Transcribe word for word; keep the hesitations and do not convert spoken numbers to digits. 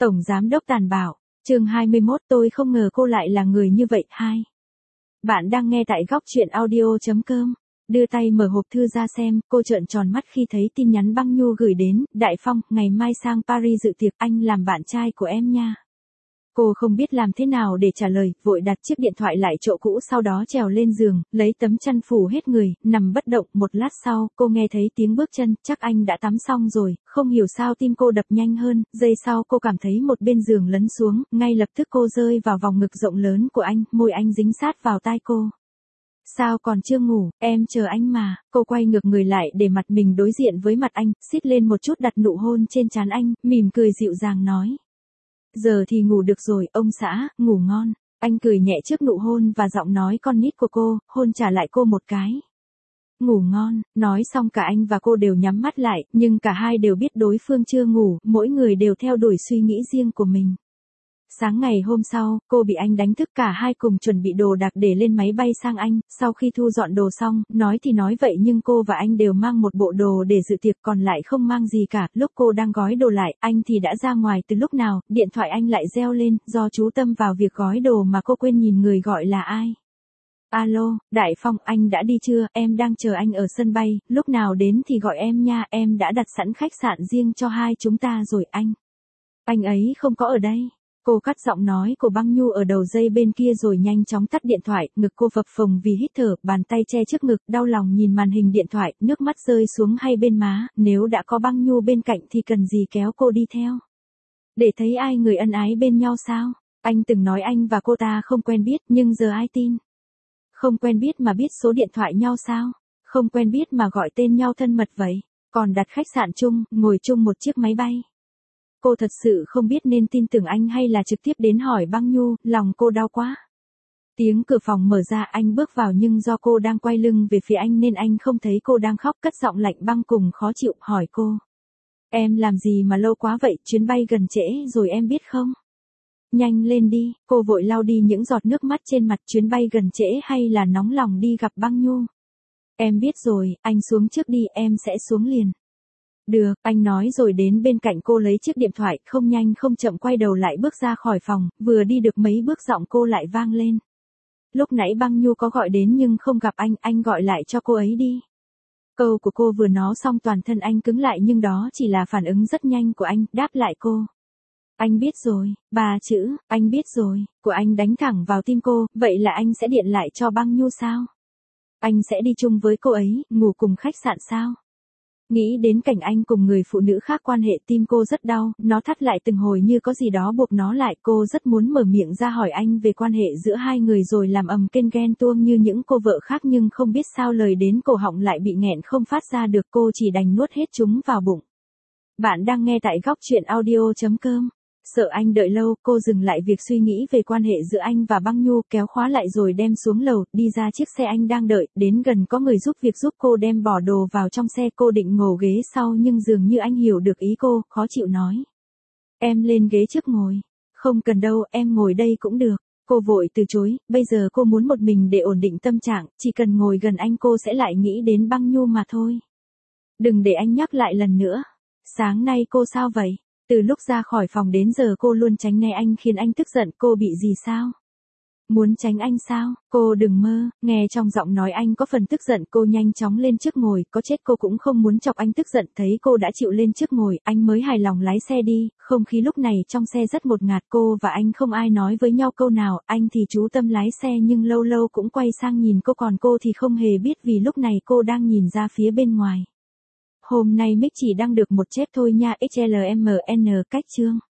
Tổng Giám đốc tàn bạo, chương hai mươi mốt tôi không ngờ cô lại là người như vậy. Hai. Bạn đang nghe tại góc truyện audio.com. Đưa tay mở hộp thư ra xem, cô trợn tròn mắt khi thấy tin nhắn Băng Nhu gửi đến, Đại Phong, ngày mai sang Paris dự tiệc, anh làm bạn trai của em nha. Cô không biết làm thế nào để trả lời, vội đặt chiếc điện thoại lại chỗ cũ, sau đó trèo lên giường, lấy tấm chăn phủ hết người, nằm bất động. Một lát sau, cô nghe thấy tiếng bước chân, chắc anh đã tắm xong rồi, không hiểu sao tim cô đập nhanh hơn, giây sau cô cảm thấy một bên giường lấn xuống, ngay lập tức cô rơi vào vòng ngực rộng lớn của anh, môi anh dính sát vào tai cô. Sao còn chưa ngủ, em chờ anh mà. Cô quay ngược người lại để mặt mình đối diện với mặt anh, xít lên một chút đặt nụ hôn trên trán anh, mỉm cười dịu dàng nói. Giờ thì ngủ được rồi, ông xã, ngủ ngon. Anh cười nhẹ trước nụ hôn và giọng nói con nít của cô, hôn trả lại cô một cái. Ngủ ngon, nói xong cả anh và cô đều nhắm mắt lại, nhưng cả hai đều biết đối phương chưa ngủ, mỗi người đều theo đuổi suy nghĩ riêng của mình. Sáng ngày hôm sau, cô bị anh đánh thức, cả hai cùng chuẩn bị đồ đạc để lên máy bay sang Anh. Sau khi thu dọn đồ xong, nói thì nói vậy nhưng cô và anh đều mang một bộ đồ để dự tiệc, còn lại không mang gì cả. Lúc cô đang gói đồ lại, anh thì đã ra ngoài từ lúc nào, điện thoại anh lại reo lên, do chú tâm vào việc gói đồ mà cô quên nhìn người gọi là ai. Alo, Đại Phong, anh đã đi chưa, em đang chờ anh ở sân bay, lúc nào đến thì gọi em nha, em đã đặt sẵn khách sạn riêng cho hai chúng ta rồi anh. Anh ấy không có ở đây. Cô cắt giọng nói của Băng Nhu ở đầu dây bên kia rồi nhanh chóng tắt điện thoại, ngực cô phập phồng vì hít thở, bàn tay che trước ngực, đau lòng nhìn màn hình điện thoại, nước mắt rơi xuống hai bên má, nếu đã có Băng Nhu bên cạnh thì cần gì kéo cô đi theo. Để thấy ai người ân ái bên nhau sao? Anh từng nói anh và cô ta không quen biết, nhưng giờ ai tin? Không quen biết mà biết số điện thoại nhau sao? Không quen biết mà gọi tên nhau thân mật vậy? Còn đặt khách sạn chung, ngồi chung một chiếc máy bay. Cô thật sự không biết nên tin tưởng anh hay là trực tiếp đến hỏi Băng Nhu, lòng cô đau quá. Tiếng cửa phòng mở ra, anh bước vào nhưng do cô đang quay lưng về phía anh nên anh không thấy cô đang khóc, cất giọng lạnh băng cùng khó chịu, hỏi cô. Em làm gì mà lâu quá vậy, chuyến bay gần trễ rồi em biết không? Nhanh lên đi, cô vội lau đi những giọt nước mắt trên mặt, chuyến bay gần trễ hay là nóng lòng đi gặp Băng Nhu? Em biết rồi, anh xuống trước đi, em sẽ xuống liền. Được, anh nói rồi đến bên cạnh cô lấy chiếc điện thoại, không nhanh không chậm quay đầu lại bước ra khỏi phòng, vừa đi được mấy bước giọng cô lại vang lên. Lúc nãy Băng Nhu có gọi đến nhưng không gặp anh, anh gọi lại cho cô ấy đi. Câu của cô vừa nói xong toàn thân anh cứng lại nhưng đó chỉ là phản ứng rất nhanh của anh, đáp lại cô. Anh biết rồi, ba chữ, anh biết rồi, của anh đánh thẳng vào tim cô, vậy là anh sẽ điện lại cho Băng Nhu sao? Anh sẽ đi chung với cô ấy, ngủ cùng khách sạn sao? Nghĩ đến cảnh anh cùng người phụ nữ khác quan hệ, tim cô rất đau, nó thắt lại từng hồi như có gì đó buộc nó lại. Cô rất muốn mở miệng ra hỏi anh về quan hệ giữa hai người rồi làm ầm kênh ghen tuông như những cô vợ khác, nhưng không biết sao lời đến cổ họng lại bị nghẹn không phát ra được, cô chỉ đành nuốt hết chúng vào bụng. Bạn đang nghe tại góc truyện audio.com. Sợ anh đợi lâu, cô dừng lại việc suy nghĩ về quan hệ giữa anh và Băng Nhu, kéo khóa lại rồi đem xuống lầu, đi ra chiếc xe anh đang đợi, đến gần có người giúp việc giúp cô đem bỏ đồ vào trong xe, cô định ngồi ghế sau nhưng dường như anh hiểu được ý cô, khó chịu nói. Em lên ghế trước ngồi. Không cần đâu, em ngồi đây cũng được. Cô vội từ chối, bây giờ cô muốn một mình để ổn định tâm trạng, chỉ cần ngồi gần anh cô sẽ lại nghĩ đến Băng Nhu mà thôi. Đừng để anh nhắc lại lần nữa. Sáng nay cô sao vậy? Từ lúc ra khỏi phòng đến giờ cô luôn tránh né anh khiến anh tức giận, cô bị gì sao? Muốn tránh anh sao? Cô đừng mơ, nghe trong giọng nói anh có phần tức giận, cô nhanh chóng lên trước ngồi, có chết cô cũng không muốn chọc anh tức giận, thấy cô đã chịu lên trước ngồi, anh mới hài lòng lái xe đi, không khí lúc này trong xe rất ngột ngạt, cô và anh không ai nói với nhau câu nào, anh thì chú tâm lái xe nhưng lâu lâu cũng quay sang nhìn cô, còn cô thì không hề biết vì lúc này cô đang nhìn ra phía bên ngoài. Hôm nay mic chỉ đăng được một chép thôi nha, ích lờ em en cách chương.